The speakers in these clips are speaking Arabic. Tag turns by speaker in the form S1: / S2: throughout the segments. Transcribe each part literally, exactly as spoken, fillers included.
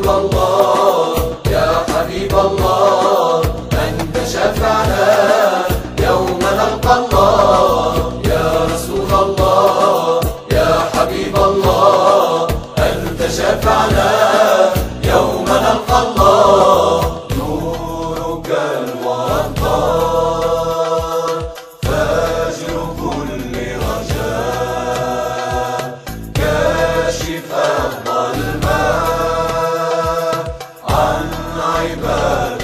S1: رسول الله يا حبيب الله أنت شفعنا يوم نلقى الله. يا رسول الله يا حبيب الله أنت شفعنا يوم نلقى الله. نورك الوطن فجر كل رجاء كاشف الظلماء عن عباد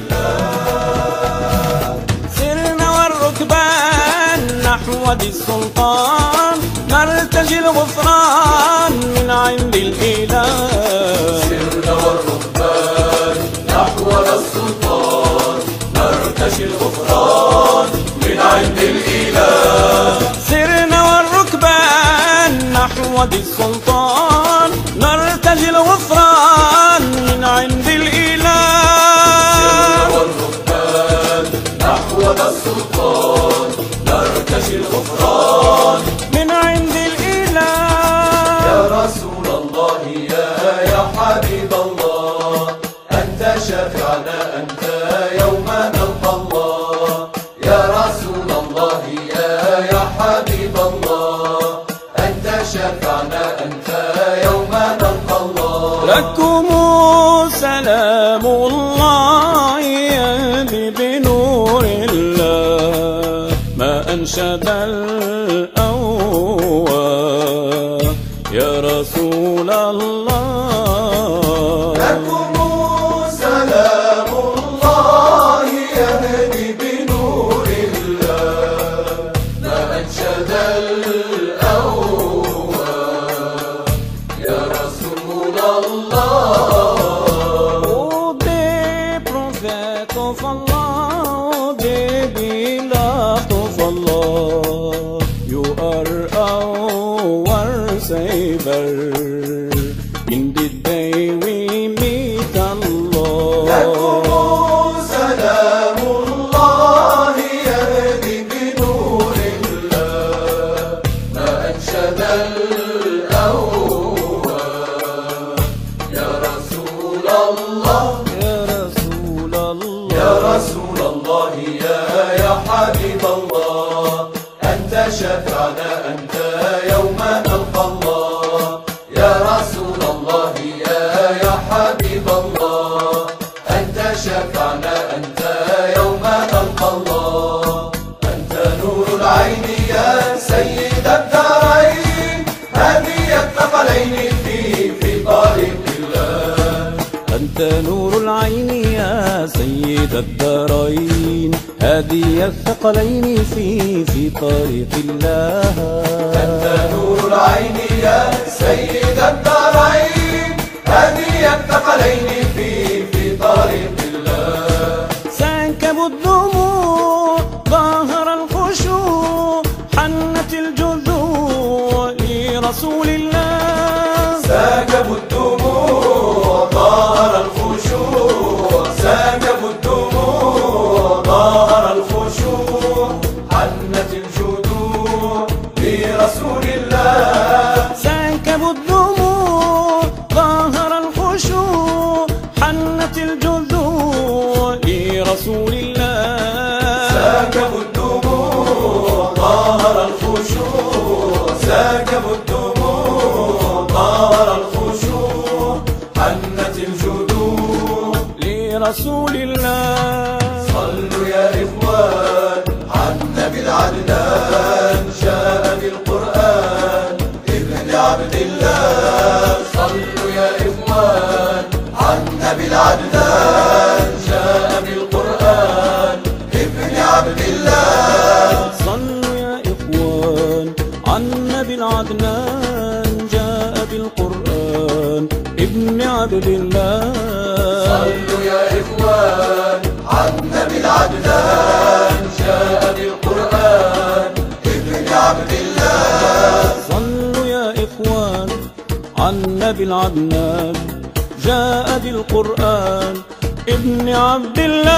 S1: الله.
S2: سرنا والركبان نحو ذي السلطان نرتجي الغفران من عند الإله.
S1: سرنا والركبان نحو ذا السلطان نرتجي الغفران من عند الإله.
S2: سرنا والركبان نحو ذي السلطان نرتجي الغفران من عند الإله.
S1: سرنا والركبان نحو ذا السلطان نرتجي الغفران
S2: من عند الإله.
S1: يا رسول الله يا يا حبيب الله أنت شافعنا أنت يوم نلقى الله. يا رسول الله يا يا حبيب الله أنت شافعنا أنت يوم نلقى الله.
S2: لكم سلام الله يهدي بنور الله ما أنشد الأوى يا رسول الله.
S1: لكم سلام الله يهدي بنور الله ما أنشد الأوى يا رسول الله.
S2: Oh, the prophet of Allah, the beloved of Allah, you are our savior. In the day we meet Allah.
S1: لكم سلام الله يهدي بنور الله ما أنشد الأوى يا رسول الله.
S2: يا رسول الله
S1: يا رسول الله يا يا حبيب الله أنت شفعنا أنت يوم نلقى الله. يا رسول الله يا يا حبيب الله أنت شفعنا أنت يوم نلقى الله. أنت نور العين يا سيد الدارين هدي الثقلين في في طريق الله.
S2: أنت نور العين يا سيد الدارين هادي الثقلين في في طريق الله.
S1: أنت نور العين يا سيد الدارين هادي الثقلين في في طريق الله.
S2: سكب الدموع ظاهر الخشوع حنت الجذوع لرسول الله.
S1: سكبوا الدموع ظاهر الخشوع سكبوا الدموع ظاهر الخشوع حنت الجذوع لرسول الله.
S2: سكبوا الدموع ظاهر الخشوع حنت الجذوع لرسول الله.
S1: سكبوا الدموع ظاهر الخشوع سكبوا الدموع ظاهر الخشوع حنت الجذوع
S2: لرسول الله.
S1: صلوا يا إخوان على النبي العدنان جاء بالقرآن ابن عبد الله. صلوا يا إخوان على النبي العدنان جاء بالقرآن ابن عبد الله.
S2: صلوا يا إخوان على النبي العدنان جاء بالقرآن ابن عبد الله.
S1: صلوا يا إخوان على النبي العدنان جاء بالقرآن ابن عبد الله.
S2: صلوا يا إخوان على النبي العدنان جاء بالقرآن ابن عبد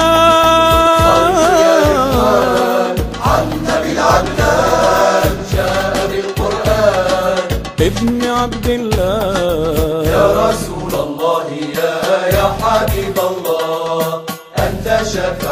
S2: الله.
S1: صلوا يا إخوان على النبي العدنان جاء بالقرآن
S2: ابن عبد الله.
S1: يا رسول الله يا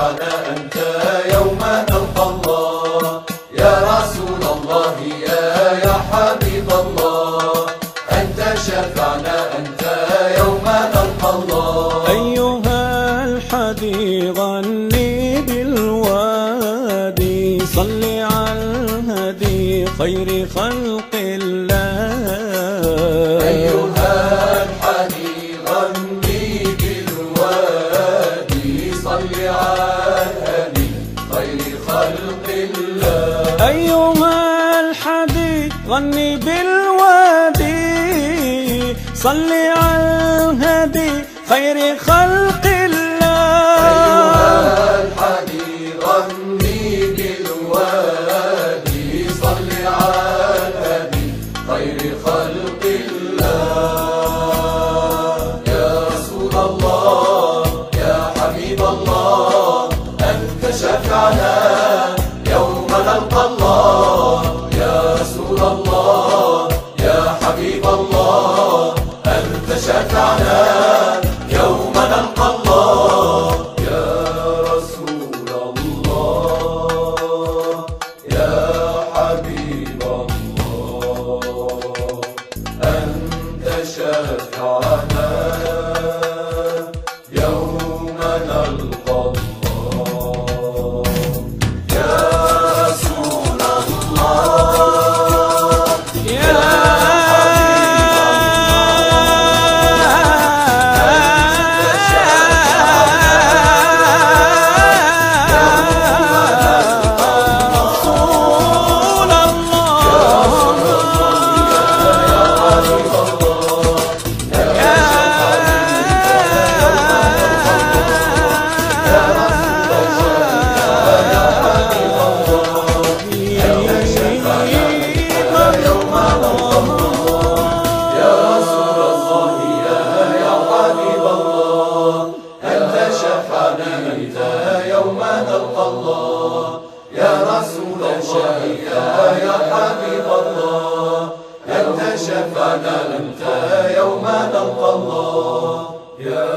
S1: شفعنا أنت يوم نلقى الله. يا رسول الله يا يا حبيب الله، أنت شفعنا أنت يوم نلقى الله.
S2: أيها الحدي غني بالوادي، صل على الهدي خير خلق الله.
S1: أيها الحدي غني بالوادي، صل على الهدي خير خلق الله.
S2: أيها الحدي غني بالوادي، صل على الهدي خير خلق الله.
S1: أيها الحدي غني بالوادي، صل على الهدي خير خلق الله. يا رسول الله يا حبيب الله، أنت شفعنا يوم نلقى الله. يا رسول الله يا حبيب الله، أنت شفعنا يوم نلقى الله. يا رسول الله يا حبيب الله، أنت شفعنا يوم نلقى الله. يا رسول الله يا يوم نلقى الله. يا رسول الله يا يا حبيب الله، أنت شفعنا أنت يوم نلقى الله. يا